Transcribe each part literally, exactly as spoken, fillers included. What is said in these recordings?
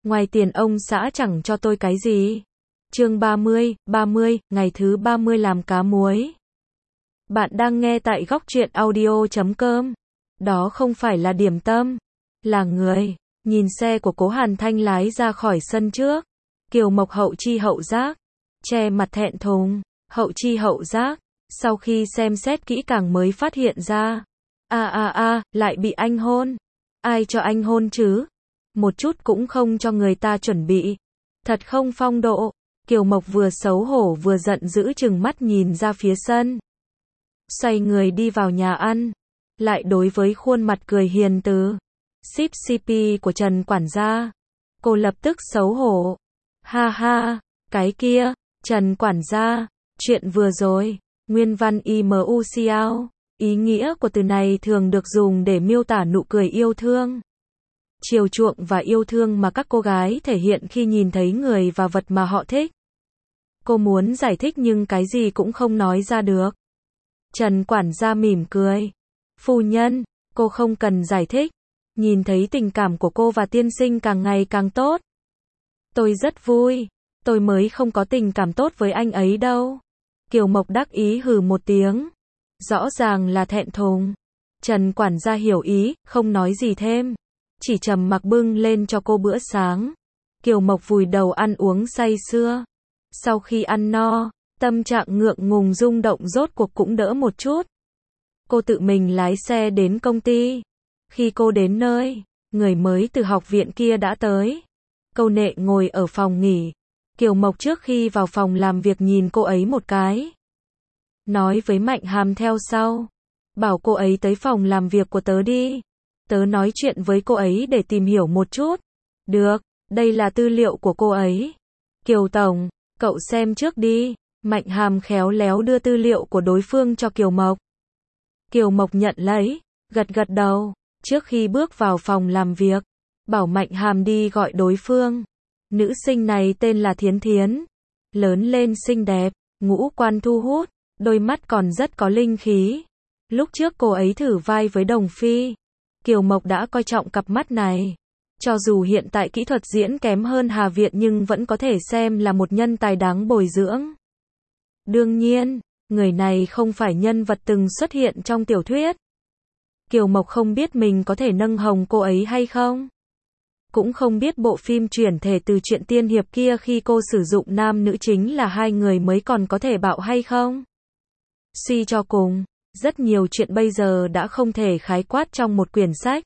Ngoài tiền ông xã chẳng cho tôi cái gì. Chương ba mươi, ba mươi, ngày thứ ba mươi làm cá muối. Bạn đang nghe tại góc truyện audio chấm com. Đó không phải là điểm tâm, là người. Nhìn xe của Cố Hàn Thanh lái ra khỏi sân trước. Kiều Mộc hậu chi hậu giác, che mặt thẹn thùng, hậu chi hậu giác. Sau khi xem xét kỹ càng mới phát hiện ra. A a a, lại bị anh hôn. Ai cho anh hôn chứ? Một chút cũng không cho người ta chuẩn bị. Thật không phong độ. Kiều Mộc vừa xấu hổ vừa giận dữ chừng mắt nhìn ra phía sân. Xoay người đi vào nhà ăn. Lại đối với khuôn mặt cười hiền từ ship xê pê của Trần quản gia. Cô lập tức xấu hổ. Ha ha, cái kia, Trần quản gia, chuyện vừa rồi, nguyên văn i em u xê ao. Ý nghĩa của từ này thường được dùng để miêu tả nụ cười yêu thương, chiều chuộng và yêu thương mà các cô gái thể hiện khi nhìn thấy người và vật mà họ thích. Cô muốn giải thích nhưng cái gì cũng không nói ra được. Trần quản gia mỉm cười. Phu nhân, cô không cần giải thích. Nhìn thấy tình cảm của cô và tiên sinh càng ngày càng tốt. Tôi rất vui. Tôi mới không có tình cảm tốt với anh ấy đâu. Kiều Mộc đắc ý hừ một tiếng. Rõ ràng là thẹn thùng. Trần quản gia hiểu ý, không nói gì thêm. Chỉ trầm mặc bưng lên cho cô bữa sáng. Kiều Mộc vùi đầu ăn uống say sưa. Sau khi ăn no, tâm trạng ngượng ngùng rung động rốt cuộc cũng đỡ một chút. Cô tự mình lái xe đến công ty. Khi cô đến nơi, người mới từ học viện kia đã tới. Câu nệ ngồi ở phòng nghỉ. Kiều Mộc trước khi vào phòng làm việc nhìn cô ấy một cái. Nói với Mạnh Hàm theo sau. Bảo cô ấy tới phòng làm việc của tớ đi. Tớ nói chuyện với cô ấy để tìm hiểu một chút. Được, đây là tư liệu của cô ấy. Kiều Tổng, cậu xem trước đi. Mạnh Hàm khéo léo đưa tư liệu của đối phương cho Kiều Mộc. Kiều Mộc nhận lấy, gật gật đầu. Trước khi bước vào phòng làm việc, bảo Mạnh Hàm đi gọi đối phương. Nữ sinh này tên là Thiến Thiến. Lớn lên xinh đẹp, ngũ quan thu hút, đôi mắt còn rất có linh khí. Lúc trước cô ấy thử vai với Đồng Phi. Kiều Mộc đã coi trọng cặp mắt này. Cho dù hiện tại kỹ thuật diễn kém hơn Hà Viện nhưng vẫn có thể xem là một nhân tài đáng bồi dưỡng. Đương nhiên, người này không phải nhân vật từng xuất hiện trong tiểu thuyết. Kiều Mộc không biết mình có thể nâng hồng cô ấy hay không. Cũng không biết bộ phim chuyển thể từ truyện tiên hiệp kia khi cô sử dụng nam nữ chính là hai người mới còn có thể bạo hay không. Suy cho cùng, rất nhiều chuyện bây giờ đã không thể khái quát trong một quyển sách.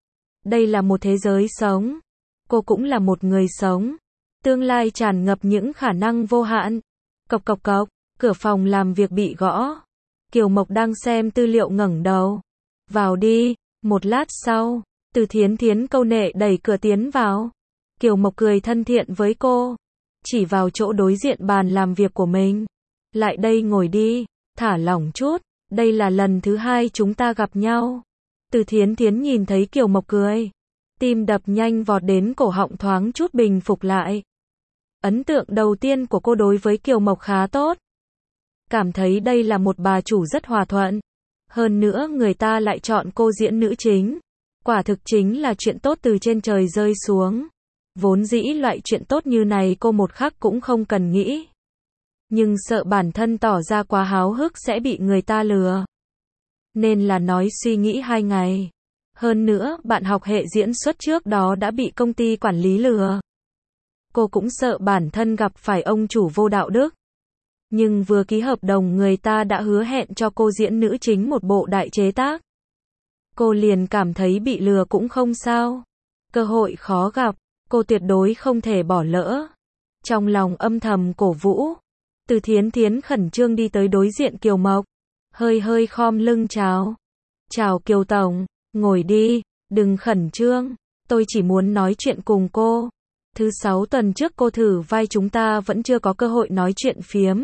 Đây là một thế giới sống. Cô cũng là một người sống. Tương lai tràn ngập những khả năng vô hạn. Cộc cộc cộc, cửa phòng làm việc bị gõ. Kiều Mộc đang xem tư liệu ngẩng đầu. Vào đi. Một lát sau, Từ Thiến Thiến câu nệ đẩy cửa tiến vào. Kiều Mộc cười thân thiện với cô. Chỉ vào chỗ đối diện bàn làm việc của mình. Lại đây ngồi đi, thả lỏng chút. Đây là lần thứ hai chúng ta gặp nhau. Từ Thiến Thiến nhìn thấy Kiều Mộc cười. Tim đập nhanh vọt đến cổ họng thoáng chút bình phục lại. Ấn tượng đầu tiên của cô đối với Kiều Mộc khá tốt. Cảm thấy đây là một bà chủ rất hòa thuận. Hơn nữa người ta lại chọn cô diễn nữ chính. Quả thực chính là chuyện tốt từ trên trời rơi xuống. Vốn dĩ loại chuyện tốt như này cô một khắc cũng không cần nghĩ. Nhưng sợ bản thân tỏ ra quá háo hức sẽ bị người ta lừa. Nên là nói suy nghĩ hai ngày. Hơn nữa, bạn học hệ diễn xuất trước đó đã bị công ty quản lý lừa. Cô cũng sợ bản thân gặp phải ông chủ vô đạo đức. Nhưng vừa ký hợp đồng người ta đã hứa hẹn cho cô diễn nữ chính một bộ đại chế tác. Cô liền cảm thấy bị lừa cũng không sao. Cơ hội khó gặp, cô tuyệt đối không thể bỏ lỡ. Trong lòng âm thầm cổ vũ. Từ Thiến Thiến khẩn trương đi tới đối diện Kiều Mộc. Hơi hơi khom lưng chào. Chào Kiều Tổng, ngồi đi, đừng khẩn trương. Tôi chỉ muốn nói chuyện cùng cô. Thứ sáu tuần trước cô thử vai chúng ta vẫn chưa có cơ hội nói chuyện phiếm.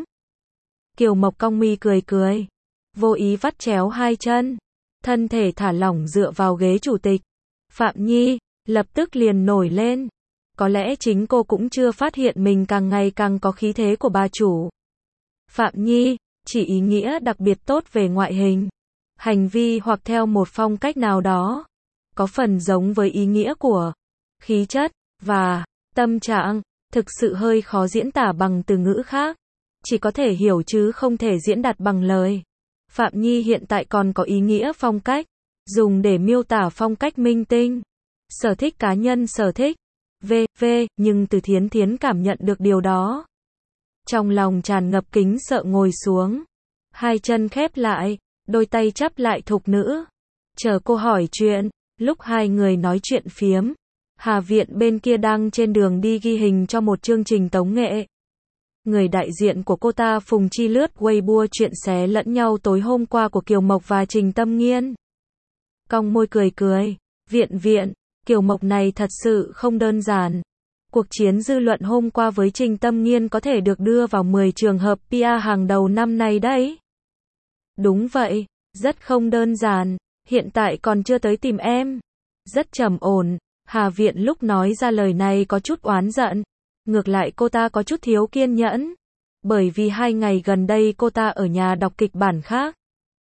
Kiều Mộc cong mi cười cười. Vô ý vắt chéo hai chân. Thân thể thả lỏng dựa vào ghế chủ tịch. Phạm Nhi, lập tức liền nổi lên. Có lẽ chính cô cũng chưa phát hiện mình càng ngày càng có khí thế của bà chủ. Phạm Nhi, chỉ ý nghĩa đặc biệt tốt về ngoại hình, hành vi hoặc theo một phong cách nào đó. Có phần giống với ý nghĩa của khí chất, và Tâm trạng, thực sự hơi khó diễn tả bằng từ ngữ khác. Chỉ có thể hiểu chứ không thể diễn đạt bằng lời. Phạm Nhi hiện tại còn có ý nghĩa phong cách, dùng để miêu tả phong cách minh tinh. Sở thích cá nhân sở thích. vê vê nhưng Từ Thiến Thiến cảm nhận được điều đó. Trong lòng tràn ngập kính sợ ngồi xuống. Hai chân khép lại, đôi tay chắp lại thục nữ. Chờ cô hỏi chuyện, lúc hai người nói chuyện phiếm. Hà Viện bên kia đang trên đường đi ghi hình cho một chương trình tống nghệ. Người đại diện của cô ta Phùng Chi lướt Weibo chuyện xé lẫn nhau tối hôm qua của Kiều Mộc và Trình Tâm Nghiên. Cong môi cười cười. Viện viện, Kiều Mộc này thật sự không đơn giản. Cuộc chiến dư luận hôm qua với Trình Tâm Nghiên có thể được đưa vào mười trường hợp pê e hàng đầu năm nay đấy. Đúng vậy, rất không đơn giản. Hiện tại còn chưa tới tìm em. Rất trầm ổn. Hà Viện lúc nói ra lời này có chút oán giận. Ngược lại cô ta có chút thiếu kiên nhẫn. Bởi vì hai ngày gần đây cô ta ở nhà đọc kịch bản khác.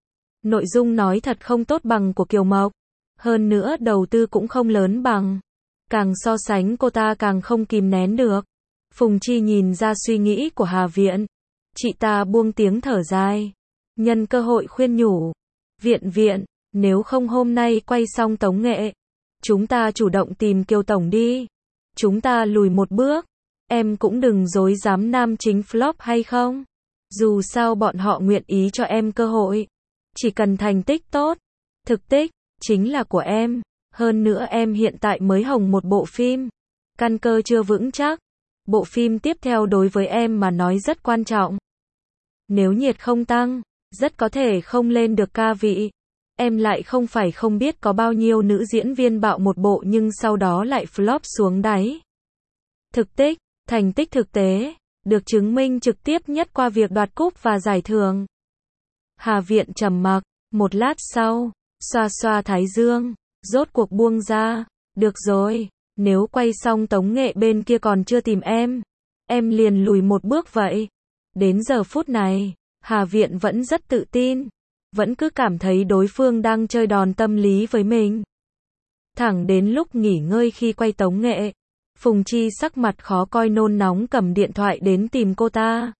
Nội dung nói thật không tốt bằng của Kiều Mộc. Hơn nữa đầu tư cũng không lớn bằng. Càng so sánh cô ta càng không kìm nén được. Phùng Chi nhìn ra suy nghĩ của Hà Viện. Chị ta buông tiếng thở dài. Nhân cơ hội khuyên nhủ. Viện viện, nếu không hôm nay quay xong tống nghệ. Chúng ta chủ động tìm Kiều Tổng đi. Chúng ta lùi một bước. Em cũng đừng dối dám nam chính flop hay không. Dù sao bọn họ nguyện ý cho em cơ hội. Chỉ cần thành tích tốt. Thực tích, chính là của em. Hơn nữa em hiện tại mới hồng một bộ phim. Căn cơ chưa vững chắc. Bộ phim tiếp theo đối với em mà nói rất quan trọng. Nếu nhiệt không tăng, rất có thể không lên được ca vị. Em lại không phải không biết có bao nhiêu nữ diễn viên bạo một bộ nhưng sau đó lại flop xuống đáy. Thực tích, thành tích thực tế, được chứng minh trực tiếp nhất qua việc đoạt cúp và giải thưởng. Hà Viện trầm mặc, một lát sau, xoa xoa thái dương, rốt cuộc buông ra. Được rồi, nếu quay xong tống nghệ bên kia còn chưa tìm em, em liền lùi một bước vậy. Đến giờ phút này, Hà Viện vẫn rất tự tin. Vẫn cứ cảm thấy đối phương đang chơi đòn tâm lý với mình. Thẳng đến lúc nghỉ ngơi khi quay tống nghệ, Phùng Chi sắc mặt khó coi nôn nóng cầm điện thoại đến tìm cô ta.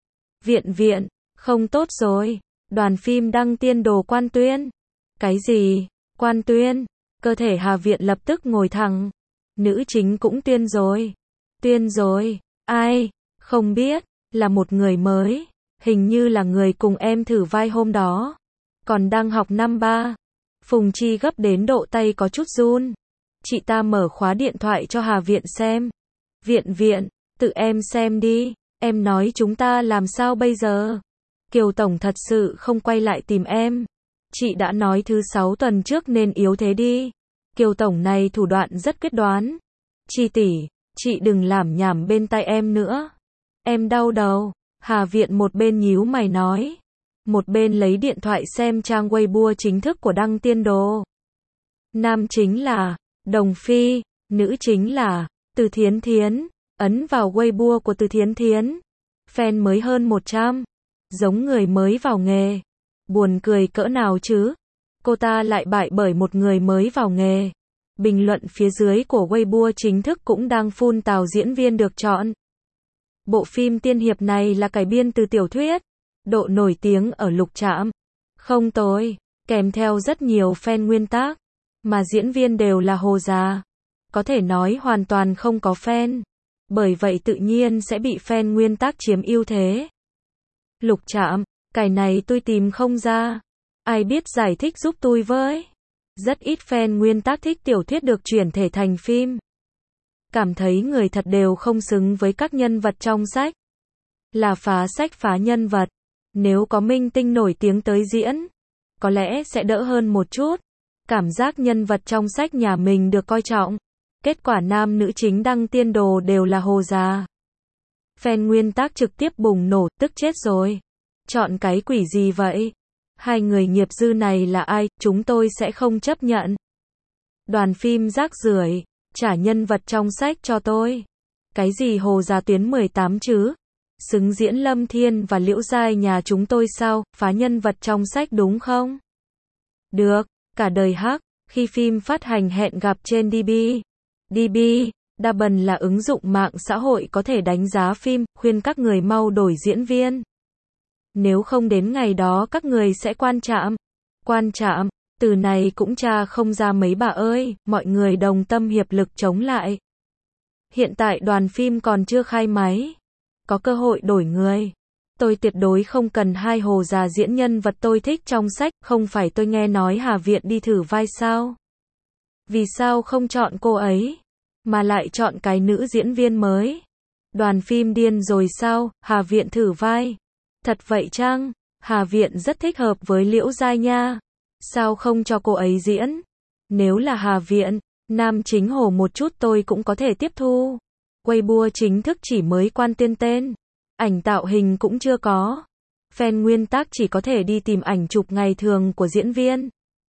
Viện viện, không tốt rồi, đoàn phim đăng tiên đồ Quan Tuyên. Cái gì? Quan Tuyên? Cơ thể Hà Viện lập tức ngồi thẳng. Nữ chính cũng tuyên rồi. Tuyên rồi, ai? Không biết, là một người mới. Hình như là người cùng em thử vai hôm đó. Còn đang học năm ba. Phùng Chi gấp đến độ tay có chút run. Chị ta mở khóa điện thoại cho Hà Viện xem. Viện viện, tự em xem đi. Em nói chúng ta làm sao bây giờ? Kiều Tổng thật sự không quay lại tìm em. Chị đã nói thứ sáu tuần trước nên yếu thế đi. Kiều Tổng này thủ đoạn rất quyết đoán. Chi tỷ, chị đừng làm nhảm bên tai em nữa. Em đau đầu. Hà Viện một bên nhíu mày nói. Một bên lấy điện thoại xem trang Weibo chính thức của Đăng Tiên Đồ. Nam chính là Đồng Phi, nữ chính là Từ Thiến Thiến. Ấn vào Weibo của Từ Thiến Thiến. Fan mới hơn một trăm. Giống người mới vào nghề. Buồn cười cỡ nào chứ? Cô ta lại bại bởi một người mới vào nghề. Bình luận phía dưới của Weibo chính thức cũng đang phun tào diễn viên được chọn. Bộ phim tiên hiệp này là cải biên từ tiểu thuyết. Độ nổi tiếng ở lục trạm không tồi, kèm theo rất nhiều fan nguyên tác. Mà diễn viên đều là hồ già. Có thể nói hoàn toàn không có fan. Bởi vậy tự nhiên sẽ bị fan nguyên tác chiếm ưu thế. Lục trạm, cái này tôi tìm không ra. Ai biết giải thích giúp tôi với. Rất ít fan nguyên tác thích tiểu thuyết được chuyển thể thành phim. Cảm thấy người thật đều không xứng với các nhân vật trong sách. Là phá sách phá nhân vật. Nếu có minh tinh nổi tiếng tới diễn, có lẽ sẽ đỡ hơn một chút. Cảm giác nhân vật trong sách nhà mình được coi trọng. Kết quả nam nữ chính Đăng Tiên Đồ đều là hồ già. Fan nguyên tác trực tiếp bùng nổ, tức chết rồi. Chọn cái quỷ gì vậy? Hai người nghiệp dư này là ai? Chúng tôi sẽ không chấp nhận. Đoàn phim rác rưởi, trả nhân vật trong sách cho tôi. Cái gì hồ già tuyến mười tám chứ? Xứng diễn Lâm Thiên và Liễu Giai nhà chúng tôi sao? Phá nhân vật trong sách đúng không? Được, cả đời hắc, khi phim phát hành hẹn gặp trên đê bê. đê bê, Double là ứng dụng mạng xã hội có thể đánh giá phim, khuyên các người mau đổi diễn viên. Nếu không đến ngày đó các người sẽ quan trạm. Quan trạm, từ này cũng tra không ra mấy bà ơi, mọi người đồng tâm hiệp lực chống lại. Hiện tại đoàn phim còn chưa khai máy. Có cơ hội đổi người. Tôi tuyệt đối không cần hai hồ già diễn nhân vật tôi thích trong sách, không phải tôi nghe nói Hà Viện đi thử vai sao? Vì sao không chọn cô ấy, mà lại chọn cái nữ diễn viên mới? Đoàn phim điên rồi sao, Hà Viện thử vai? Thật vậy chăng? Hà Viện rất thích hợp với Liễu Giai nha. Sao không cho cô ấy diễn? Nếu là Hà Viện, nam chính hồ một chút tôi cũng có thể tiếp thu. Weibo chính thức chỉ mới quan tên tên. Ảnh tạo hình cũng chưa có. Fan nguyên tác chỉ có thể đi tìm ảnh chụp ngày thường của diễn viên.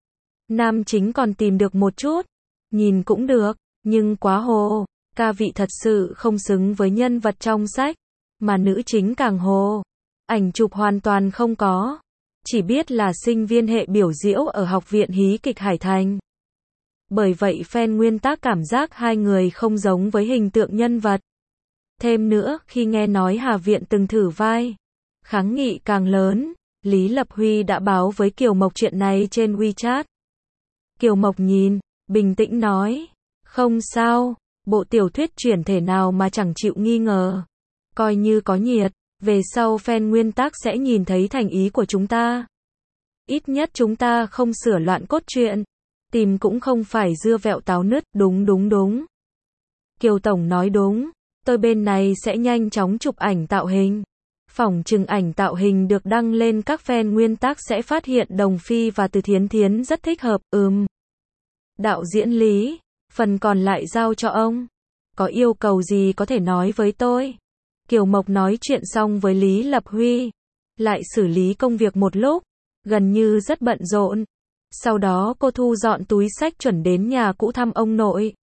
Nam chính còn tìm được một chút. Nhìn cũng được, nhưng quá hồ. Ca vị thật sự không xứng với nhân vật trong sách. Mà nữ chính càng hồ. Ảnh chụp hoàn toàn không có. Chỉ biết là sinh viên hệ biểu diễn ở Học viện Hí kịch Hải Thành. Bởi vậy fan nguyên tác cảm giác hai người không giống với hình tượng nhân vật. Thêm nữa, khi nghe nói Hà Viện từng thử vai, kháng nghị càng lớn. Lý Lập Huy đã báo với Kiều Mộc chuyện này trên WeChat. Kiều Mộc nhìn, bình tĩnh nói, không sao, bộ tiểu thuyết chuyển thể nào mà chẳng chịu nghi ngờ. Coi như có nhiệt, về sau fan nguyên tác sẽ nhìn thấy thành ý của chúng ta. Ít nhất chúng ta không sửa loạn cốt truyện. Tìm cũng không phải dưa vẹo táo nứt, đúng đúng đúng. Kiều Tổng nói đúng, tôi bên này sẽ nhanh chóng chụp ảnh tạo hình. Phỏng chừng ảnh tạo hình được đăng lên các fan nguyên tác sẽ phát hiện Đồng Phi và Từ Thiến Thiến rất thích hợp, ừm. Đạo diễn Lý, phần còn lại giao cho ông. Có yêu cầu gì có thể nói với tôi. Kiều Mộc nói chuyện xong với Lý Lập Huy, lại xử lý công việc một lúc, gần như rất bận rộn. Sau đó cô thu dọn túi xách chuẩn đến nhà cũ thăm ông nội.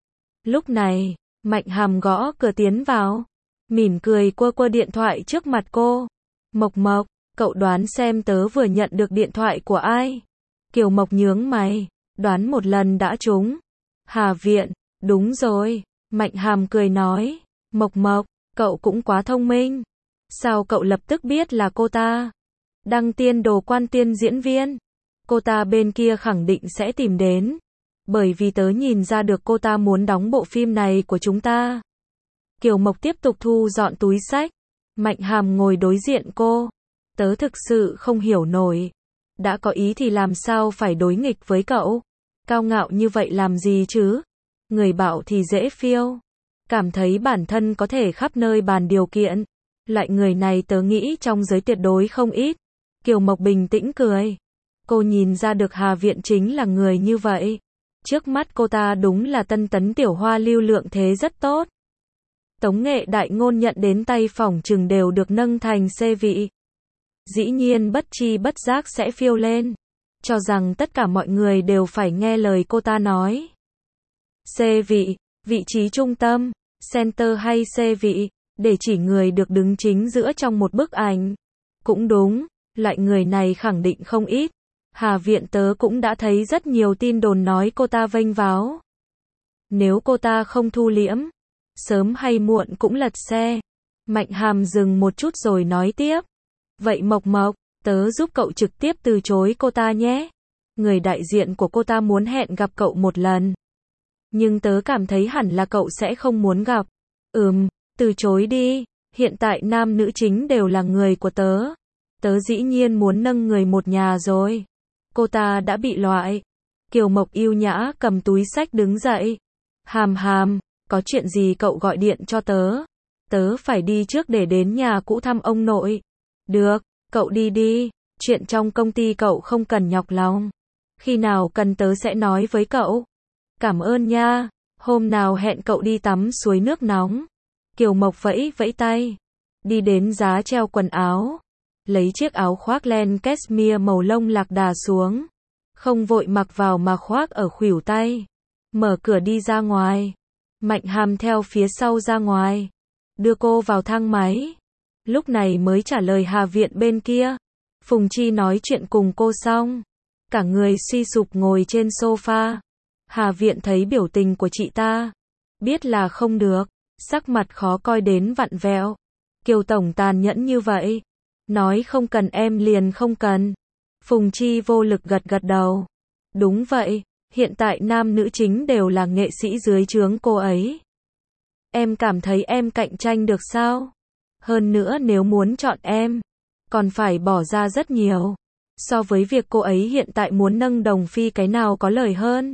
Lúc này, Mạnh Hàm gõ cửa tiến vào, mỉm cười quơ quơ điện thoại trước mặt cô. Mộc Mộc, cậu đoán xem tớ vừa nhận được điện thoại của ai? Kiều Mộc nhướng mày, đoán một lần đã trúng. Hà Viện, đúng rồi. Mạnh Hàm cười nói, Mộc Mộc, cậu cũng quá thông minh. Sao cậu lập tức biết là cô ta? Đăng tiên đồ quan tiên diễn viên. Cô ta bên kia khẳng định sẽ tìm đến. Bởi vì tớ nhìn ra được cô ta muốn đóng bộ phim này của chúng ta. Kiều Mộc tiếp tục thu dọn túi xách. Mạnh Hàm ngồi đối diện cô. Tớ thực sự không hiểu nổi. Đã có ý thì làm sao phải đối nghịch với cậu? Cao ngạo như vậy làm gì chứ? Người bảo thì dễ phiêu. Cảm thấy bản thân có thể khắp nơi bàn điều kiện. Loại người này tớ nghĩ trong giới tuyệt đối không ít. Kiều Mộc bình tĩnh cười. Cô nhìn ra được Hà Viện chính là người như vậy. Trước mắt cô ta đúng là tân tấn tiểu hoa lưu lượng thế rất tốt. Tống nghệ đại ngôn nhận đến tay phỏng chừng đều được nâng thành C vị. Dĩ nhiên bất chi bất giác sẽ phiêu lên. Cho rằng tất cả mọi người đều phải nghe lời cô ta nói. C vị, vị trí trung tâm, center hay C vị, để chỉ người được đứng chính giữa trong một bức ảnh. Cũng đúng, loại người này khẳng định không ít. Hà Viện tớ cũng đã thấy rất nhiều tin đồn nói cô ta vênh váo. Nếu cô ta không thu liễm, sớm hay muộn cũng lật xe. Mạnh Hàm dừng một chút rồi nói tiếp. Vậy Mộc Mộc, tớ giúp cậu trực tiếp từ chối cô ta nhé. Người đại diện của cô ta muốn hẹn gặp cậu một lần. Nhưng tớ cảm thấy hẳn là cậu sẽ không muốn gặp. Ừm, từ chối đi. Hiện tại nam nữ chính đều là người của tớ. Tớ dĩ nhiên muốn nâng người một nhà rồi. Cô ta đã bị loại. Kiều Mộc yêu nhã cầm túi xách đứng dậy. Hàm Hàm, có chuyện gì cậu gọi điện cho tớ? Tớ phải đi trước để đến nhà cũ thăm ông nội. Được, cậu đi đi. Chuyện trong công ty cậu không cần nhọc lòng. Khi nào cần tớ sẽ nói với cậu. Cảm ơn nha. Hôm nào hẹn cậu đi tắm suối nước nóng. Kiều Mộc vẫy vẫy tay. Đi đến giá treo quần áo. Lấy chiếc áo khoác len cashmere màu lông lạc đà xuống. Không vội mặc vào mà khoác ở khuỷu tay. Mở cửa đi ra ngoài. Mạnh Hàm theo phía sau ra ngoài. Đưa cô vào thang máy. Lúc này mới trả lời Hà Viện bên kia. Phùng Chi nói chuyện cùng cô xong. Cả người suy sụp ngồi trên sofa. Hà Viện thấy biểu tình của chị ta. Biết là không được, sắc mặt khó coi đến vặn vẹo. Kiều tổng tàn nhẫn như vậy. Nói không cần em liền không cần. Phùng Chi vô lực gật gật đầu. Đúng vậy, hiện tại nam nữ chính đều là nghệ sĩ dưới trướng cô ấy. Em cảm thấy em cạnh tranh được sao? Hơn nữa nếu muốn chọn em, còn phải bỏ ra rất nhiều. So với việc cô ấy hiện tại muốn nâng Đồng Phi cái nào có lời hơn?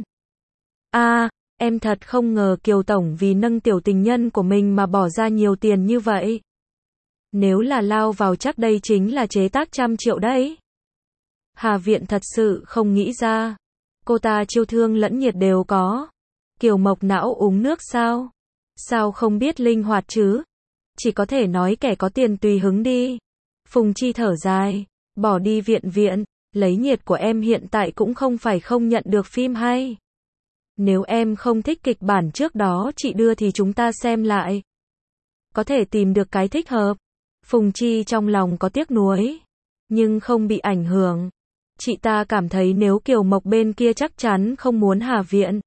À, em thật không ngờ Kiều tổng vì nâng tiểu tình nhân của mình mà bỏ ra nhiều tiền như vậy. Nếu là lao vào chắc đây chính là chế tác trăm triệu đấy. Hà Viện thật sự không nghĩ ra. Cô ta chiêu thương lẫn nhiệt đều có. Kiều Mộc não uống nước sao? Sao không biết linh hoạt chứ? Chỉ có thể nói kẻ có tiền tùy hứng đi. Phùng Chi thở dài. Bỏ đi Viện Viện. Lấy nhiệt của em hiện tại cũng không phải không nhận được phim hay. Nếu em không thích kịch bản trước đó chị đưa thì chúng ta xem lại. Có thể tìm được cái thích hợp. Phùng Chi trong lòng có tiếc nuối. Nhưng không bị ảnh hưởng. Chị ta cảm thấy nếu Kiều Mộc bên kia chắc chắn không muốn Hà Viện.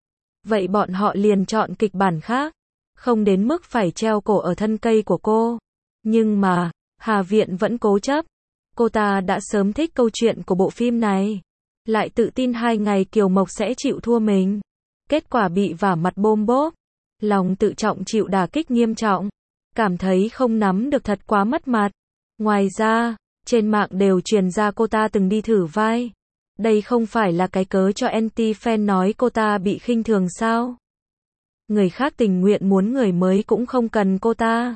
Vậy bọn họ liền chọn kịch bản khác. Không đến mức phải treo cổ ở thân cây của cô. Nhưng mà, Hà Viện vẫn cố chấp. Cô ta đã sớm thích câu chuyện của bộ phim này. Lại tự tin hai ngày Kiều Mộc sẽ chịu thua mình. Kết quả bị vả mặt bôm bốp. Lòng tự trọng chịu đả kích nghiêm trọng. Cảm thấy không nắm được thật quá mất mặt. Ngoài ra, trên mạng đều truyền ra cô ta từng đi thử vai. Đây không phải là cái cớ cho anti-fan nói cô ta bị khinh thường sao? Người khác tình nguyện muốn người mới cũng không cần cô ta.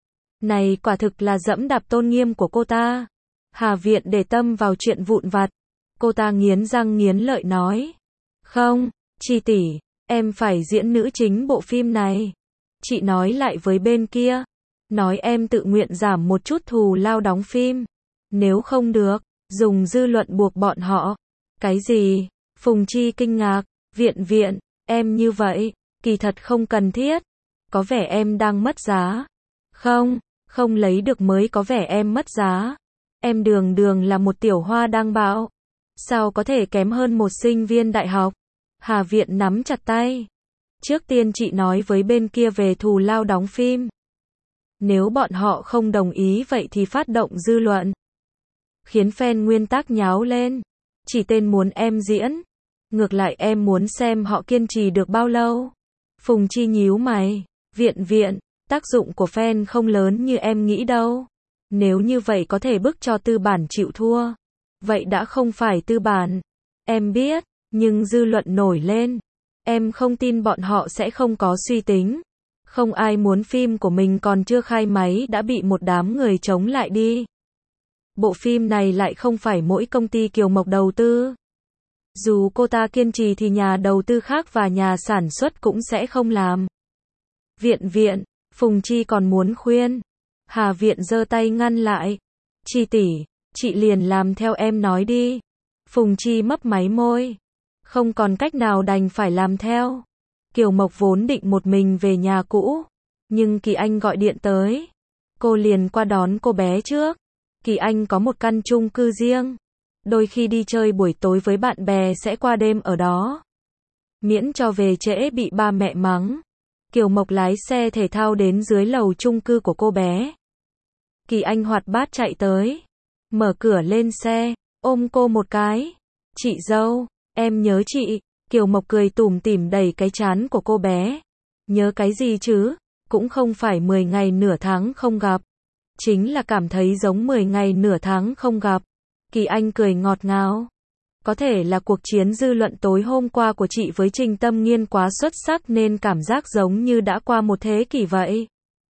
Này quả thực là dẫm đạp tôn nghiêm của cô ta. Hà Viện để tâm vào chuyện vụn vặt. Cô ta nghiến răng nghiến lợi nói. Không, Chi tỷ, em phải diễn nữ chính bộ phim này. Chị nói lại với bên kia. Nói em tự nguyện giảm một chút thù lao đóng phim. Nếu không được, dùng dư luận buộc bọn họ. Cái gì? Phùng Chi kinh ngạc. Viện Viện, em như vậy, kỳ thật không cần thiết. Có vẻ em đang mất giá. Không, không lấy được mới có vẻ em mất giá. Em đường đường là một tiểu hoa đang bão. Sao có thể kém hơn một sinh viên đại học? Hà Viện nắm chặt tay. Trước tiên chị nói với bên kia về thù lao đóng phim. Nếu bọn họ không đồng ý vậy thì phát động dư luận. Khiến fan nguyên tác nháo lên. Chỉ tên muốn em diễn. Ngược lại em muốn xem họ kiên trì được bao lâu. Phùng Chi nhíu mày. Viện Viện, tác dụng của fan không lớn như em nghĩ đâu. Nếu như vậy có thể bức cho tư bản chịu thua. Vậy đã không phải tư bản. Em biết, nhưng dư luận nổi lên. Em không tin bọn họ sẽ không có suy tính. Không ai muốn phim của mình còn chưa khai máy đã bị một đám người chống lại đi. Bộ phim này lại không phải mỗi công ty Kiều Mộc đầu tư. Dù cô ta kiên trì thì nhà đầu tư khác và nhà sản xuất cũng sẽ không làm. Viện Viện, Phùng Chi còn muốn khuyên. Hà Viện giơ tay ngăn lại. Chi tỷ, chị liền làm theo em nói đi. Phùng Chi mấp máy môi. Không còn cách nào đành phải làm theo. Kiều Mộc vốn định một mình về nhà cũ. Nhưng Kỳ Anh gọi điện tới. Cô liền qua đón cô bé trước. Kỳ Anh có một căn chung cư riêng. Đôi khi đi chơi buổi tối với bạn bè sẽ qua đêm ở đó. Miễn cho về trễ bị ba mẹ mắng. Kiều Mộc lái xe thể thao đến dưới lầu chung cư của cô bé. Kỳ Anh hoạt bát chạy tới. Mở cửa lên xe, ôm cô một cái. Chị dâu, em nhớ chị. Kiều Mộc cười tủm tỉm đẩy cái trán của cô bé. Nhớ cái gì chứ? Cũng không phải mười ngày nửa tháng không gặp. Chính là cảm thấy giống mười ngày nửa tháng không gặp. Kỳ Anh cười ngọt ngào. Có thể là cuộc chiến dư luận tối hôm qua của chị với Trình Tâm Nghiên quá xuất sắc nên cảm giác giống như đã qua một thế kỷ vậy.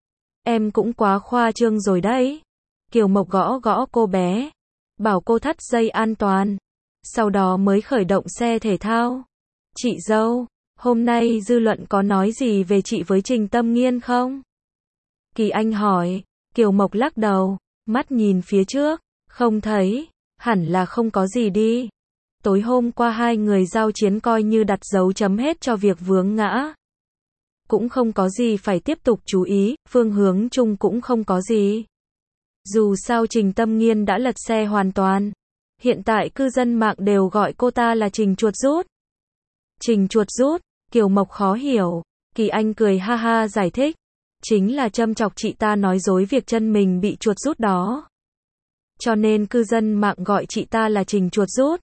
Em cũng quá khoa trương rồi đấy. Kiều Mộc gõ gõ cô bé. Bảo cô thắt dây an toàn. Sau đó mới khởi động xe thể thao. Chị dâu, hôm nay dư luận có nói gì về chị với Trình Tâm Nghiên không? Kỳ Anh hỏi. Kiều Mộc lắc đầu, mắt nhìn phía trước. Không thấy, hẳn là không có gì đi. Tối hôm qua hai người giao chiến coi như đặt dấu chấm hết cho việc vướng ngã. Cũng không có gì phải tiếp tục chú ý, phương hướng chung cũng không có gì. Dù sao Trình Tâm Nghiên đã lật xe hoàn toàn. Hiện tại cư dân mạng đều gọi cô ta là Trình chuột rút. Trình chuột rút, Kiều Mộc khó hiểu. Kỳ Anh cười ha ha giải thích. Chính là châm chọc chị ta nói dối việc chân mình bị chuột rút đó. Cho nên cư dân mạng gọi chị ta là Trình chuột rút.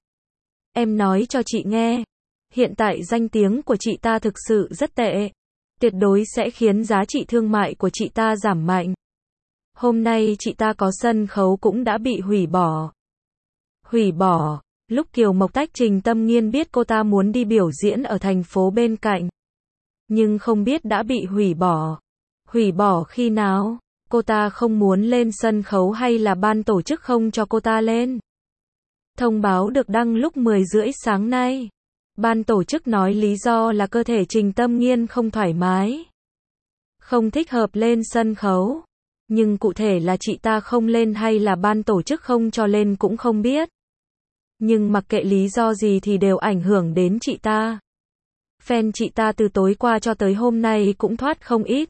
Em nói cho chị nghe. Hiện tại danh tiếng của chị ta thực sự rất tệ. Tuyệt đối sẽ khiến giá trị thương mại của chị ta giảm mạnh. Hôm nay chị ta có sân khấu cũng đã bị hủy bỏ. Hủy bỏ. Lúc Kiều Mộc tách Trình Tâm Nghiên biết cô ta muốn đi biểu diễn ở thành phố bên cạnh. Nhưng không biết đã bị hủy bỏ. Hủy bỏ khi nào? Cô ta không muốn lên sân khấu hay là ban tổ chức không cho cô ta lên? Thông báo được đăng lúc mười rưỡi sáng nay. Ban tổ chức nói lý do là cơ thể Trình Tâm Nghiên không thoải mái. Không thích hợp lên sân khấu. Nhưng cụ thể là chị ta không lên hay là ban tổ chức không cho lên cũng không biết. Nhưng mặc kệ lý do gì thì đều ảnh hưởng đến chị ta. Fan chị ta từ tối qua cho tới hôm nay cũng thoát không ít.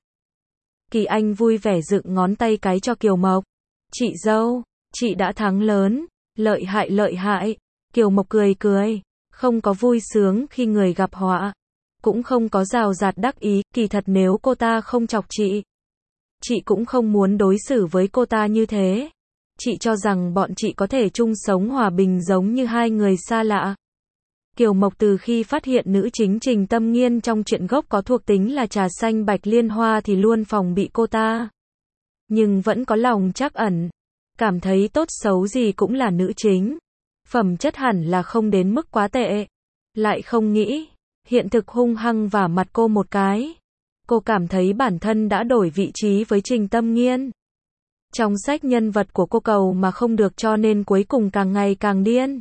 Kỳ Anh vui vẻ dựng ngón tay cái cho Kiều Mộc. Chị dâu, chị đã thắng lớn. Lợi hại lợi hại. Kiều Mộc cười cười. Không có vui sướng khi người gặp họa. Cũng không có rào rạt đắc ý. Kỳ thật nếu cô ta không chọc chị, chị cũng không muốn đối xử với cô ta như thế. Chị cho rằng bọn chị có thể chung sống hòa bình giống như hai người xa lạ. Kiều Mộc từ khi phát hiện nữ chính Trình Tâm Nghiên trong truyện gốc có thuộc tính là trà xanh bạch liên hoa thì luôn phòng bị cô ta. Nhưng vẫn có lòng trắc ẩn. Cảm thấy tốt xấu gì cũng là nữ chính. Phẩm chất hẳn là không đến mức quá tệ. Lại không nghĩ, hiện thực hung hăng vả mặt cô một cái. Cô cảm thấy bản thân đã đổi vị trí với Trình Tâm Nghiên. Trong sách nhân vật của cô cầu mà không được cho nên cuối cùng càng ngày càng điên.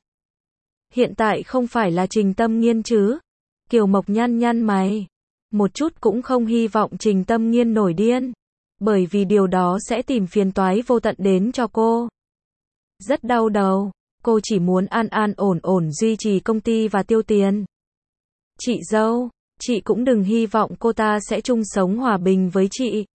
Hiện tại không phải là Trình Tâm Nghiên chứ? Kiều Mộc nhăn nhăn mày. Một chút cũng không hy vọng Trình Tâm Nghiên nổi điên. Bởi vì điều đó sẽ tìm phiền toái vô tận đến cho cô. Rất đau đầu. Cô chỉ muốn an an ổn ổn duy trì công ty và tiêu tiền. Chị dâu, chị cũng đừng hy vọng cô ta sẽ chung sống hòa bình với chị.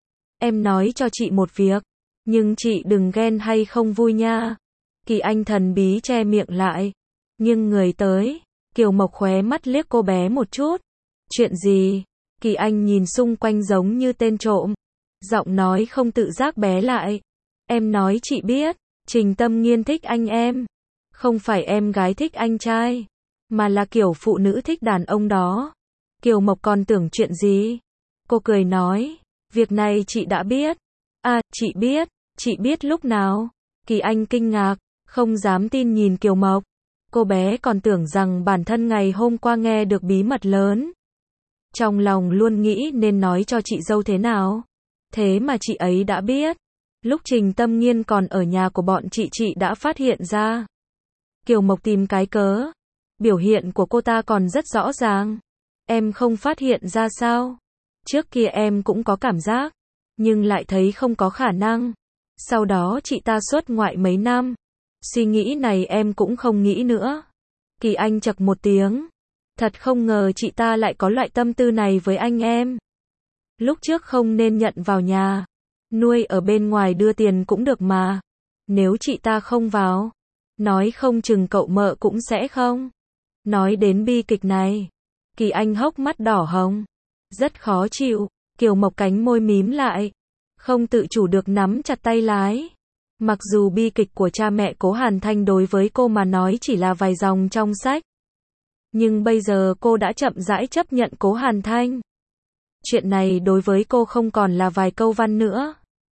Em nói cho chị một việc. Nhưng chị đừng ghen hay không vui nha. Kỳ Anh thần bí che miệng lại. Nhưng người tới. Kiều Mộc khóe mắt liếc cô bé một chút. Chuyện gì? Kỳ Anh nhìn xung quanh giống như tên trộm. Giọng nói không tự giác bé lại. Em nói chị biết. Trình Tâm Nghiên thích anh em. Không phải em gái thích anh trai. Mà là kiểu phụ nữ thích đàn ông đó. Kiều Mộc còn tưởng chuyện gì? Cô cười nói. Việc này chị đã biết. À, chị biết. Chị biết lúc nào? Kỳ Anh kinh ngạc. Không dám tin nhìn Kiều Mộc. Cô bé còn tưởng rằng bản thân ngày hôm qua nghe được bí mật lớn. Trong lòng luôn nghĩ nên nói cho chị dâu thế nào. Thế mà chị ấy đã biết. Lúc Trình Tâm Nghiên còn ở nhà của bọn chị chị đã phát hiện ra. Kiều Mộc tìm cái cớ. Biểu hiện của cô ta còn rất rõ ràng. Em không phát hiện ra sao? Trước kia em cũng có cảm giác. Nhưng lại thấy không có khả năng. Sau đó chị ta xuất ngoại mấy năm. Suy nghĩ này em cũng không nghĩ nữa. Kỳ Anh chậc một tiếng. Thật không ngờ chị ta lại có loại tâm tư này với anh em. Lúc trước không nên nhận vào nhà. Nuôi ở bên ngoài đưa tiền cũng được mà. Nếu chị ta không vào. Nói không chừng cậu mợ cũng sẽ không. Nói đến bi kịch này. Kỳ Anh hốc mắt đỏ hồng. Rất khó chịu. Kiều Mộc cánh môi mím lại. Không tự chủ được nắm chặt tay lái. Mặc dù bi kịch của cha mẹ Cố Hàn Thanh đối với cô mà nói chỉ là vài dòng trong sách. Nhưng bây giờ cô đã chậm rãi chấp nhận Cố Hàn Thanh. Chuyện này đối với cô không còn là vài câu văn nữa.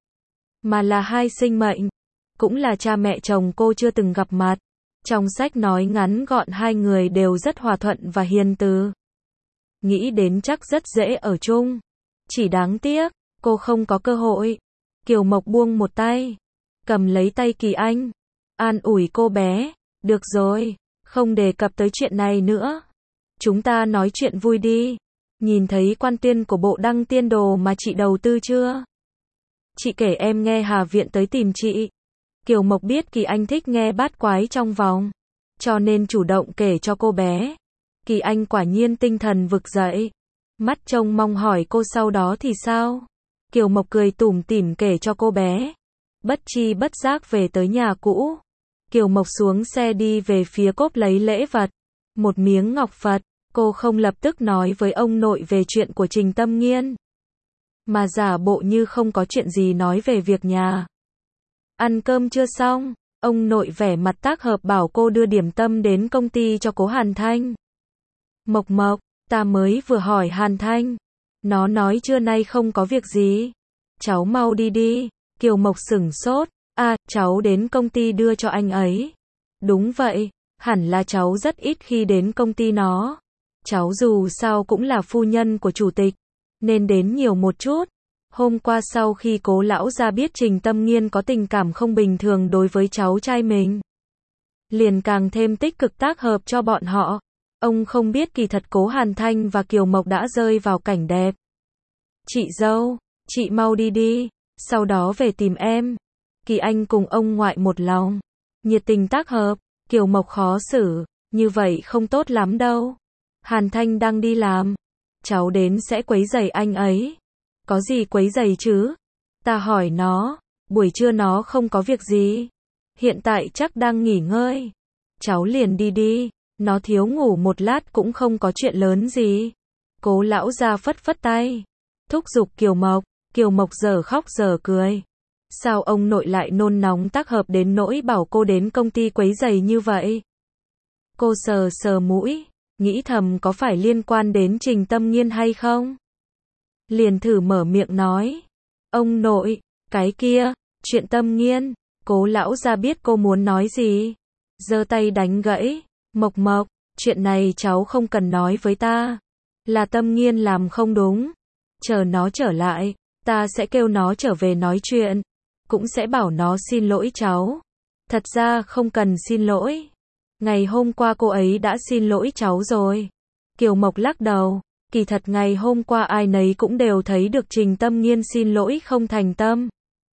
Mà là hai sinh mệnh. Cũng là cha mẹ chồng cô chưa từng gặp mặt. Trong sách nói ngắn gọn hai người đều rất hòa thuận và hiền từ. Nghĩ đến chắc rất dễ ở chung. Chỉ đáng tiếc, cô không có cơ hội. Kiều Mộc buông một tay. Cầm lấy tay Kỳ Anh. An ủi cô bé. Được rồi, không đề cập tới chuyện này nữa. Chúng ta nói chuyện vui đi. Nhìn thấy quan tiên của bộ Đăng Tiên Đồ mà chị đầu tư chưa? Chị kể em nghe Hà Viện tới tìm chị. Kiều Mộc biết Kỳ Anh thích nghe bát quái trong vòng. Cho nên chủ động kể cho cô bé. Kỳ Anh quả nhiên tinh thần vực dậy. Mắt trông mong hỏi cô sau đó thì sao? Kiều Mộc cười tủm tỉm kể cho cô bé. Bất chi bất giác về tới nhà cũ. Kiều Mộc xuống xe đi về phía cốp lấy lễ vật. Một miếng ngọc Phật. Cô không lập tức nói với ông nội về chuyện của Trình Tâm Nghiên, mà giả bộ như không có chuyện gì nói về việc nhà. Ăn cơm chưa xong, ông nội vẻ mặt tác hợp bảo cô đưa điểm tâm đến công ty cho cố Hàn Thanh. Mộc Mộc, ta mới vừa hỏi Hàn Thanh. Nó nói trưa nay không có việc gì. Cháu mau đi đi. Kiều Mộc sửng sốt. À, cháu đến công ty đưa cho anh ấy. Đúng vậy, hẳn là cháu rất ít khi đến công ty nó. Cháu dù sao cũng là phu nhân của chủ tịch, nên đến nhiều một chút. Hôm qua sau khi cố lão gia biết Trình Tâm Nghiên có tình cảm không bình thường đối với cháu trai mình, liền càng thêm tích cực tác hợp cho bọn họ. Ông không biết kỳ thật cố Hàn Thanh và Kiều Mộc đã rơi vào cảnh đẹp. Chị dâu, chị mau đi đi, sau đó về tìm em. Kỳ Anh cùng ông ngoại một lòng, nhiệt tình tác hợp. Kiều Mộc khó xử, như vậy không tốt lắm đâu. Hàn Thanh đang đi làm, cháu đến sẽ quấy rầy anh ấy. Có gì quấy rầy chứ? Ta hỏi nó, buổi trưa nó không có việc gì. Hiện tại chắc đang nghỉ ngơi. Cháu liền đi đi, nó thiếu ngủ một lát cũng không có chuyện lớn gì. Cố lão gia phất phất tay, thúc giục Kiều Mộc. Kiều Mộc giờ khóc giờ cười. Sao ông nội lại nôn nóng tác hợp đến nỗi bảo cô đến công ty quấy rầy như vậy? Cô sờ sờ mũi, nghĩ thầm có phải liên quan đến Trình Tâm Nghiên hay không? Liền thử mở miệng nói. Ông nội, cái kia, chuyện Tâm Nghiên. Cố lão gia biết cô muốn nói gì, giơ tay đánh gãy. Mộc Mộc, chuyện này cháu không cần nói với ta. Là Tâm Nghiên làm không đúng. Chờ nó trở lại, ta sẽ kêu nó trở về nói chuyện. Cũng sẽ bảo nó xin lỗi cháu. Thật ra không cần xin lỗi. Ngày hôm qua cô ấy đã xin lỗi cháu rồi. Kiều Mộc lắc đầu. Kỳ thật ngày hôm qua ai nấy cũng đều thấy được Trình Tâm Nghiên xin lỗi không thành tâm.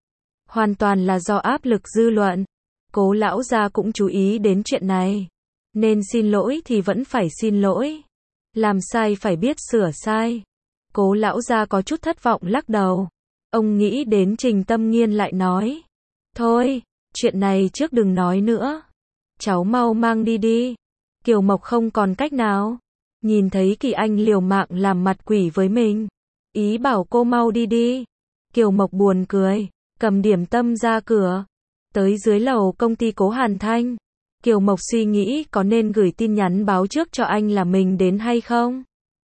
Hoàn toàn là do áp lực dư luận. Cố lão gia cũng chú ý đến chuyện này. Nên xin lỗi thì vẫn phải xin lỗi. Làm sai phải biết sửa sai. Cố lão gia có chút thất vọng lắc đầu. Ông nghĩ đến Trình Tâm Nghiên lại nói. Thôi, chuyện này trước đừng nói nữa. Cháu mau mang đi đi. Kiều Mộc không còn cách nào. Nhìn thấy Kỳ Anh liều mạng làm mặt quỷ với mình, ý bảo cô mau đi đi. Kiều Mộc buồn cười, cầm điểm tâm ra cửa. Tới dưới lầu công ty cố Hàn Thanh. Kiều Mộc suy nghĩ có nên gửi tin nhắn báo trước cho anh là mình đến hay không.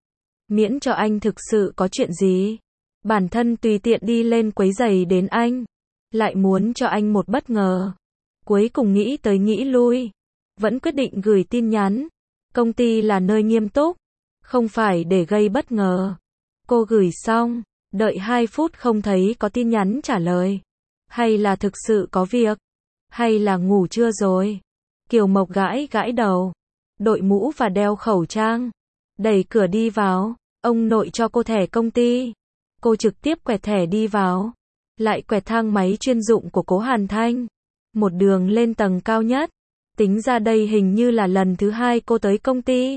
Miễn cho anh thực sự có chuyện gì, bản thân tùy tiện đi lên quấy rầy đến anh. Lại muốn cho anh một bất ngờ. Cuối cùng nghĩ tới nghĩ lui, vẫn quyết định gửi tin nhắn. Công ty là nơi nghiêm túc, không phải để gây bất ngờ. Cô gửi xong, đợi hai phút không thấy có tin nhắn trả lời. Hay là thực sự có việc? Hay là ngủ trưa rồi? Kiều Mộc gãi gãi đầu, đội mũ và đeo khẩu trang, đẩy cửa đi vào. Ông nội cho cô thẻ công ty. Cô trực tiếp quẹt thẻ đi vào. Lại quẹt thang máy chuyên dụng của cố Hàn Thanh. Một đường lên tầng cao nhất. Tính ra đây hình như là lần thứ hai cô tới công ty.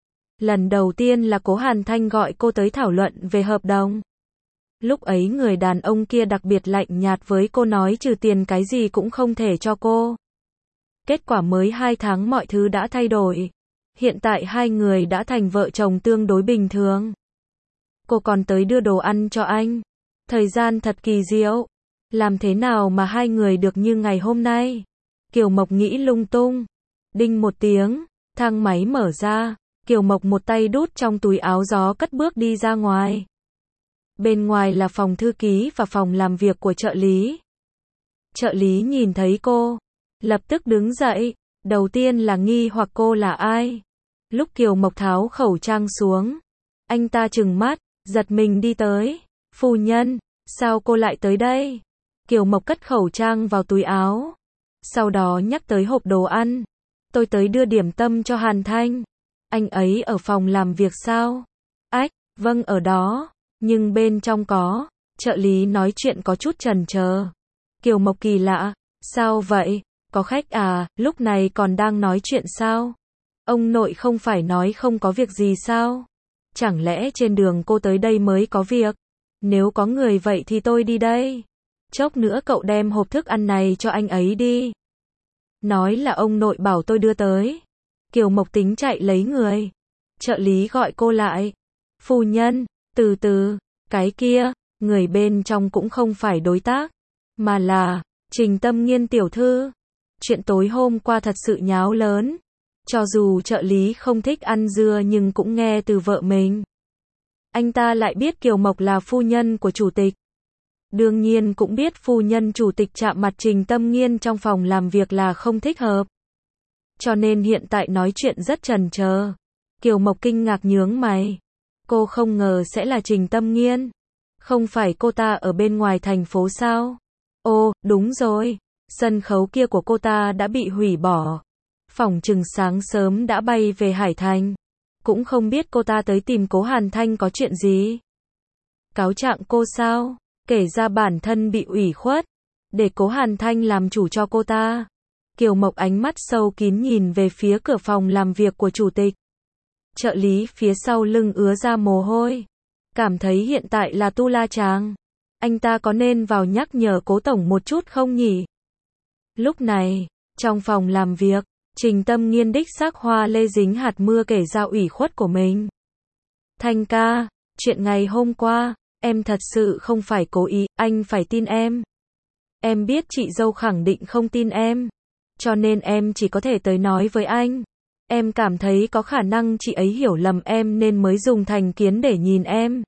Lần đầu tiên là cố Hàn Thanh gọi cô tới thảo luận về hợp đồng. Lúc ấy người đàn ông kia đặc biệt lạnh nhạt với cô nói trừ tiền cái gì cũng không thể cho cô. Kết quả mới hai tháng mọi thứ đã thay đổi. Hiện tại hai người đã thành vợ chồng tương đối bình thường. Cô còn tới đưa đồ ăn cho anh. Thời gian thật kỳ diệu. Làm thế nào mà hai người được như ngày hôm nay? Kiều Mộc nghĩ lung tung. Đinh một tiếng, thang máy mở ra. Kiều Mộc một tay đút trong túi áo gió cất bước đi ra ngoài. Bên ngoài là phòng thư ký và phòng làm việc của trợ lý. Trợ lý nhìn thấy cô, lập tức đứng dậy. Đầu tiên là nghi hoặc cô là ai. Lúc Kiều Mộc tháo khẩu trang xuống, anh ta trừng mắt, giật mình đi tới. Phu nhân, sao cô lại tới đây? Kiều Mộc cất khẩu trang vào túi áo. Sau đó nhắc tới hộp đồ ăn. Tôi tới đưa điểm tâm cho Hàn Thanh. Anh ấy ở phòng làm việc sao? Ách, vâng ở đó. Nhưng bên trong có. Trợ lý nói chuyện có chút chần chờ. Kiều Mộc kỳ lạ. Sao vậy? Có khách à? Lúc này còn đang nói chuyện sao? Ông nội không phải nói không có việc gì sao? Chẳng lẽ trên đường cô tới đây mới có việc? Nếu có người vậy thì tôi đi đây. Chốc nữa cậu đem hộp thức ăn này cho anh ấy đi. Nói là ông nội bảo tôi đưa tới. Kiều Mộc tính chạy lấy người. Trợ lý gọi cô lại. Phu nhân, từ từ, cái kia, người bên trong cũng không phải đối tác, mà là Trình Tâm Nghiên tiểu thư. Chuyện tối hôm qua thật sự nháo lớn. Cho dù trợ lý không thích ăn dưa nhưng cũng nghe từ vợ mình. Anh ta lại biết Kiều Mộc là phu nhân của chủ tịch. Đương nhiên cũng biết phu nhân chủ tịch chạm mặt Trình Tâm Nghiên trong phòng làm việc là không thích hợp. Cho nên hiện tại nói chuyện rất chần chờ. Kiều Mộc kinh ngạc nhướng mày. Cô không ngờ sẽ là Trình Tâm Nghiên. Không phải cô ta ở bên ngoài thành phố sao? Ồ, đúng rồi. Sân khấu kia của cô ta đã bị hủy bỏ. Phỏng chừng sáng sớm đã bay về Hải Thành. Cũng không biết cô ta tới tìm Cố Hàn Thanh có chuyện gì. Cáo trạng cô sao? Kể ra bản thân bị ủy khuất. Để Cố Hàn Thanh làm chủ cho cô ta. Kiều Mộc ánh mắt sâu kín nhìn về phía cửa phòng làm việc của chủ tịch. Trợ lý phía sau lưng ứa ra mồ hôi. Cảm thấy hiện tại là tu la chàng. Anh ta có nên vào nhắc nhở Cố tổng một chút không nhỉ? Lúc này, trong phòng làm việc, Trình Tâm Nghiên đích xác hoa lê dính hạt mưa kể ra ủy khuất của mình. Thanh ca, chuyện ngày hôm qua, em thật sự không phải cố ý, anh phải tin em. Em biết chị dâu khẳng định không tin em. Cho nên em chỉ có thể tới nói với anh. Em cảm thấy có khả năng chị ấy hiểu lầm em nên mới dùng thành kiến để nhìn em.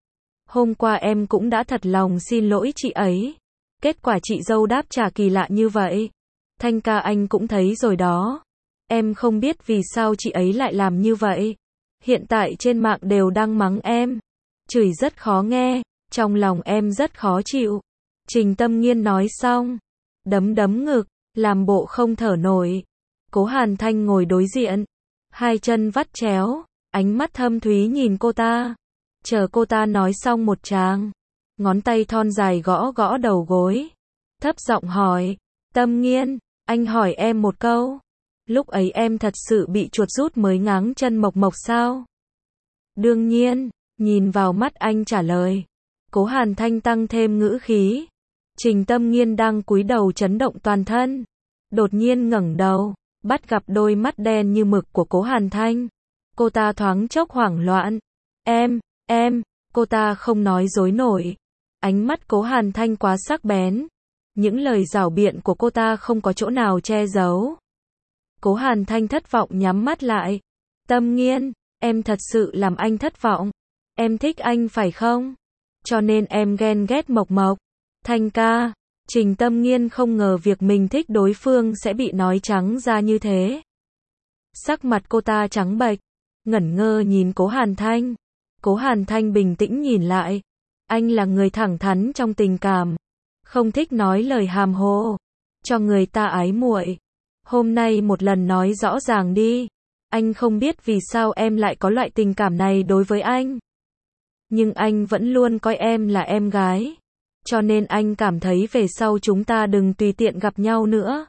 Hôm qua em cũng đã thật lòng xin lỗi chị ấy. Kết quả chị dâu đáp trả kỳ lạ như vậy. Thanh ca anh cũng thấy rồi đó. Em không biết vì sao chị ấy lại làm như vậy. Hiện tại trên mạng đều đang mắng em. Chửi rất khó nghe. Trong lòng em rất khó chịu. Trình Tâm Nghiên nói xong. Đấm đấm ngực. Làm bộ không thở nổi. Cố Hàn Thanh ngồi đối diện. Hai chân vắt chéo. Ánh mắt thâm thúy nhìn cô ta. Chờ cô ta nói xong một tràng. Ngón tay thon dài gõ gõ đầu gối. Thấp giọng hỏi. Tâm Nghiên, anh hỏi em một câu. Lúc ấy em thật sự bị chuột rút mới ngáng chân Mộc Mộc sao? Đương nhiên, nhìn vào mắt anh trả lời. Cố Hàn Thanh tăng thêm ngữ khí. Trình Tâm Nghiên đang cúi đầu chấn động toàn thân. Đột nhiên ngẩng đầu, bắt gặp đôi mắt đen như mực của Cố Hàn Thanh. Cô ta thoáng chốc hoảng loạn. Em, em, cô ta không nói dối nổi. Ánh mắt Cố Hàn Thanh quá sắc bén. Những lời giảo biện của cô ta không có chỗ nào che giấu. Cố Hàn Thanh thất vọng nhắm mắt lại. Tâm Nghiên, em thật sự làm anh thất vọng. Em thích anh phải không? Cho nên em ghen ghét Mộc Mộc. Thanh ca, Trình Tâm Nghiên không ngờ việc mình thích đối phương sẽ bị nói trắng ra như thế. Sắc mặt cô ta trắng bệch, ngẩn ngơ nhìn Cố Hàn Thanh. Cố Hàn Thanh bình tĩnh nhìn lại. Anh là người thẳng thắn trong tình cảm. Không thích nói lời hàm hồ. Cho người ta ái muội. Hôm nay một lần nói rõ ràng đi. Anh không biết vì sao em lại có loại tình cảm này đối với anh. Nhưng anh vẫn luôn coi em là em gái. Cho nên anh cảm thấy về sau chúng ta đừng tùy tiện gặp nhau nữa.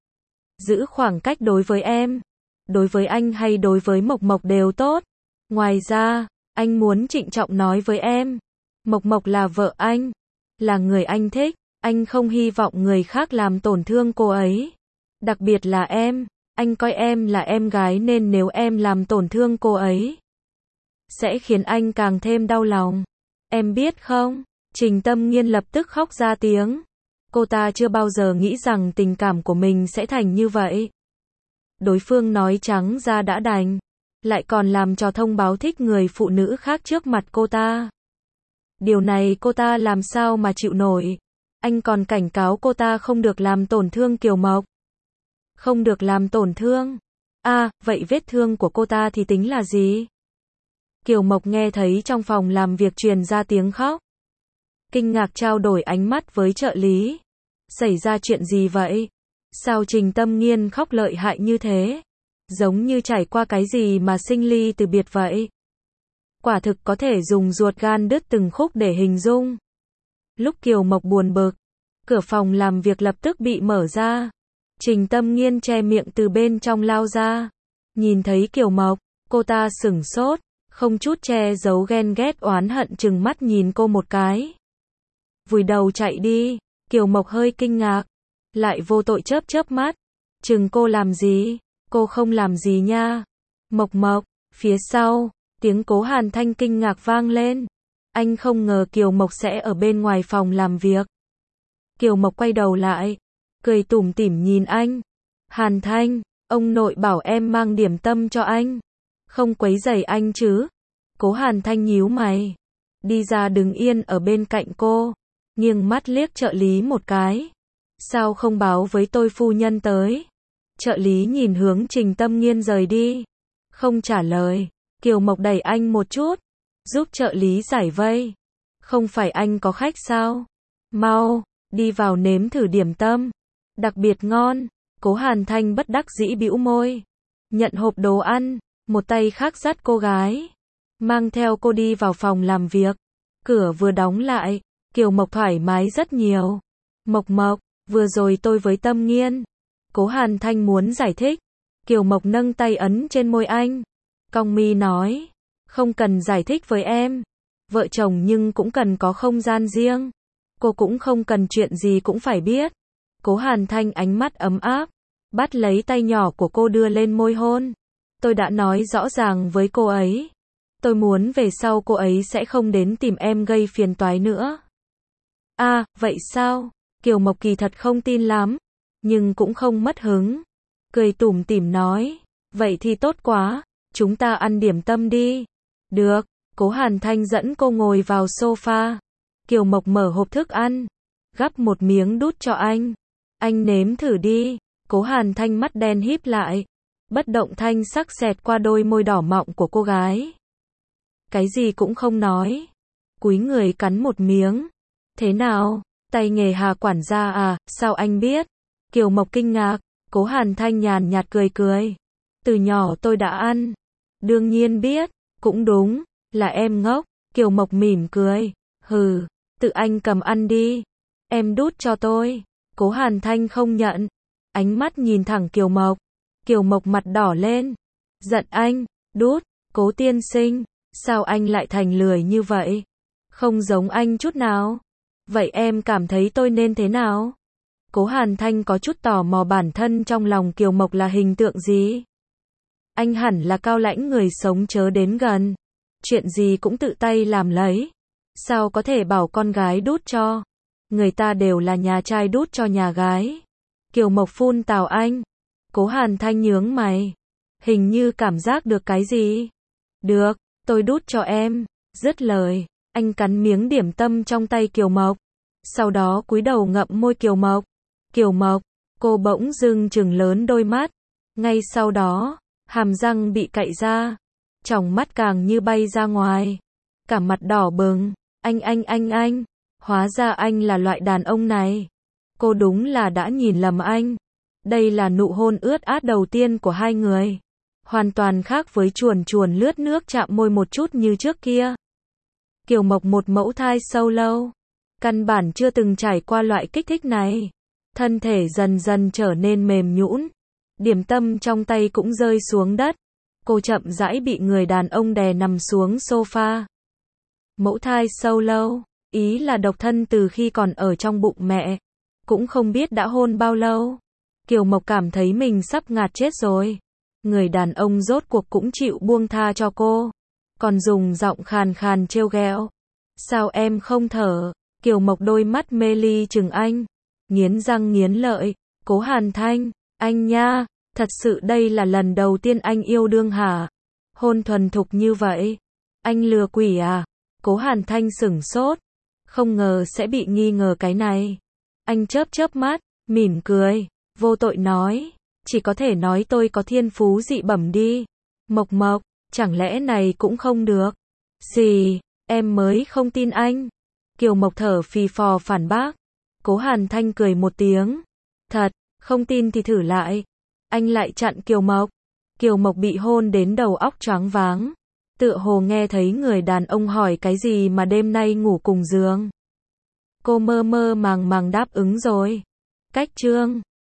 Giữ khoảng cách đối với em. Đối với anh hay đối với Mộc Mộc đều tốt. Ngoài ra, anh muốn trịnh trọng nói với em. Mộc Mộc là vợ anh. Là người anh thích. Anh không hy vọng người khác làm tổn thương cô ấy. Đặc biệt là em. Anh coi em là em gái nên nếu em làm tổn thương cô ấy, sẽ khiến anh càng thêm đau lòng. Em biết không? Trình Tâm Nghiên lập tức khóc ra tiếng. Cô ta chưa bao giờ nghĩ rằng tình cảm của mình sẽ thành như vậy. Đối phương nói trắng ra đã đành. Lại còn làm trò thông báo thích người phụ nữ khác trước mặt cô ta. Điều này cô ta làm sao mà chịu nổi. Anh còn cảnh cáo cô ta không được làm tổn thương Kiều Mộc. Không được làm tổn thương. À, vậy vết thương của cô ta thì tính là gì? Kiều Mộc nghe thấy trong phòng làm việc truyền ra tiếng khóc. Kinh ngạc trao đổi ánh mắt với trợ lý. Xảy ra chuyện gì vậy? Sao Trình Tâm Nghiên khóc lợi hại như thế? Giống như trải qua cái gì mà sinh ly từ biệt vậy. Quả thực có thể dùng ruột gan đứt từng khúc để hình dung. Lúc Kiều Mộc buồn bực, cửa phòng làm việc lập tức bị mở ra. Trình Tâm Nghiên che miệng từ bên trong lao ra. Nhìn thấy Kiều Mộc, cô ta sửng sốt, không chút che giấu ghen ghét oán hận trừng mắt nhìn cô một cái. Vùi đầu chạy đi. Kiều Mộc hơi kinh ngạc, lại vô tội chớp chớp mắt. Chừng cô làm gì? Cô không làm gì nha. Mộc Mộc, Phía sau, tiếng Cố Hàn Thanh kinh ngạc vang lên. Anh không ngờ Kiều Mộc sẽ ở bên ngoài phòng làm việc. Kiều Mộc quay đầu lại, cười tủm tỉm nhìn anh. Hàn Thanh, ông nội bảo em mang điểm tâm cho anh. Không quấy rầy anh chứ? Cố Hàn Thanh nhíu mày. Đi ra đứng yên ở bên cạnh cô. Nghiêng mắt liếc trợ lý một cái. Sao không báo với tôi phu nhân tới? Trợ lý nhìn hướng Trình Tâm Nghiên rời đi. Không trả lời. Kiều Mộc đẩy anh một chút. Giúp trợ lý giải vây. Không phải anh có khách sao? Mau, đi vào nếm thử điểm tâm. Đặc biệt ngon. Cố Hàn Thanh bất đắc dĩ bĩu môi. Nhận hộp đồ ăn. Một tay khác dắt cô gái. Mang theo cô đi vào phòng làm việc. Cửa vừa đóng lại. Kiều Mộc thoải mái rất nhiều. Mộc Mộc, vừa rồi tôi với Tâm Nghiên. Cố Hàn Thanh muốn giải thích. Kiều Mộc nâng tay ấn trên môi anh. Cong mi nói. Không cần giải thích với em. Vợ chồng nhưng cũng cần có không gian riêng. Cô cũng không cần chuyện gì cũng phải biết. Cố Hàn Thanh ánh mắt ấm áp. Bắt lấy tay nhỏ của cô đưa lên môi hôn. Tôi đã nói rõ ràng với cô ấy. Tôi muốn về sau cô ấy sẽ không đến tìm em gây phiền toái nữa. À, vậy sao? Kiều Mộc kỳ thật không tin lắm. Nhưng cũng không mất hứng. Cười tủm tỉm nói. Vậy thì tốt quá. Chúng ta ăn điểm tâm đi. Được. Cố Hàn Thanh dẫn cô ngồi vào sofa. Kiều Mộc mở hộp thức ăn. Gắp một miếng đút cho anh. Anh nếm thử đi. Cố Hàn Thanh mắt đen híp lại. Bất động thanh sắc xẹt qua đôi môi đỏ mọng của cô gái. Cái gì cũng không nói. Cúi người cắn một miếng. Thế nào? Tay nghề Hà quản gia à, sao anh biết? Kiều Mộc kinh ngạc. Cố Hàn Thanh nhàn nhạt cười cười. Từ nhỏ tôi đã ăn. Đương nhiên biết. Cũng đúng. Là em ngốc. Kiều Mộc mỉm cười. Hừ. Tự anh cầm ăn đi. Em đút cho tôi. Cố Hàn Thanh không nhận. Ánh mắt nhìn thẳng Kiều Mộc. Kiều Mộc mặt đỏ lên. Giận anh. Đút. Cố tiên sinh. Sao anh lại thành lười như vậy? Không giống anh chút nào. Vậy em cảm thấy tôi nên thế nào? Cố Hàn Thanh có chút tò mò bản thân trong lòng Kiều Mộc là hình tượng gì? Anh hẳn là cao lãnh người sống chớ đến gần. Chuyện gì cũng tự tay làm lấy. Sao có thể bảo con gái đút cho? Người ta đều là nhà trai đút cho nhà gái. Kiều Mộc phun tào anh. Cố Hàn Thanh nhướng mày. Hình như cảm giác được cái gì? Được, tôi đút cho em. Dứt lời, anh cắn miếng điểm tâm trong tay Kiều Mộc. Sau đó cúi đầu ngậm môi Kiều Mộc. Kiều Mộc, cô bỗng dưng trừng lớn đôi mắt. Ngay sau đó, hàm răng bị cạy ra. Tròng mắt càng như bay ra ngoài. Cả mặt đỏ bừng. Anh anh anh anh. Hóa ra anh là loại đàn ông này. Cô đúng là đã nhìn lầm anh. Đây là nụ hôn ướt át đầu tiên của hai người. Hoàn toàn khác với chuồn chuồn lướt nước chạm môi một chút như trước kia. Kiều Mộc một mẫu thai sâu lâu. Căn bản chưa từng trải qua loại kích thích này. Thân thể dần dần trở nên mềm nhũn. Điểm tâm trong tay cũng rơi xuống đất. Cô chậm rãi bị người đàn ông đè nằm xuống sofa. Mẫu thai sâu lâu, ý là độc thân từ khi còn ở trong bụng mẹ. Cũng không biết đã hôn bao lâu. Kiều Mộc cảm thấy mình sắp ngạt chết rồi. Người đàn ông rốt cuộc cũng chịu buông tha cho cô. Còn dùng giọng khàn khàn trêu ghẹo. Sao em không thở? Kiều Mộc đôi mắt mê ly chừng anh. Nghiến răng nghiến lợi. Cố Hàn Thanh, anh nha, thật sự đây là lần đầu tiên anh yêu đương hả? Hôn thuần thục như vậy. Anh lừa quỷ à? Cố Hàn Thanh sửng sốt. Không ngờ sẽ bị nghi ngờ cái này. Anh chớp chớp mắt, mỉm cười. Vô tội nói. Chỉ có thể nói tôi có thiên phú dị bẩm đi. Mộc Mộc, chẳng lẽ này cũng không được? Gì, em mới không tin anh. Kiều Mộc thở phì phò phản bác. Cố Hàn Thanh cười một tiếng. Thật, không tin thì thử lại. Anh lại chặn Kiều Mộc. Kiều Mộc bị hôn đến đầu óc choáng váng. Tựa hồ nghe thấy người đàn ông hỏi cái gì mà đêm nay ngủ cùng giường. Cô mơ mơ màng màng đáp ứng rồi. Cách chương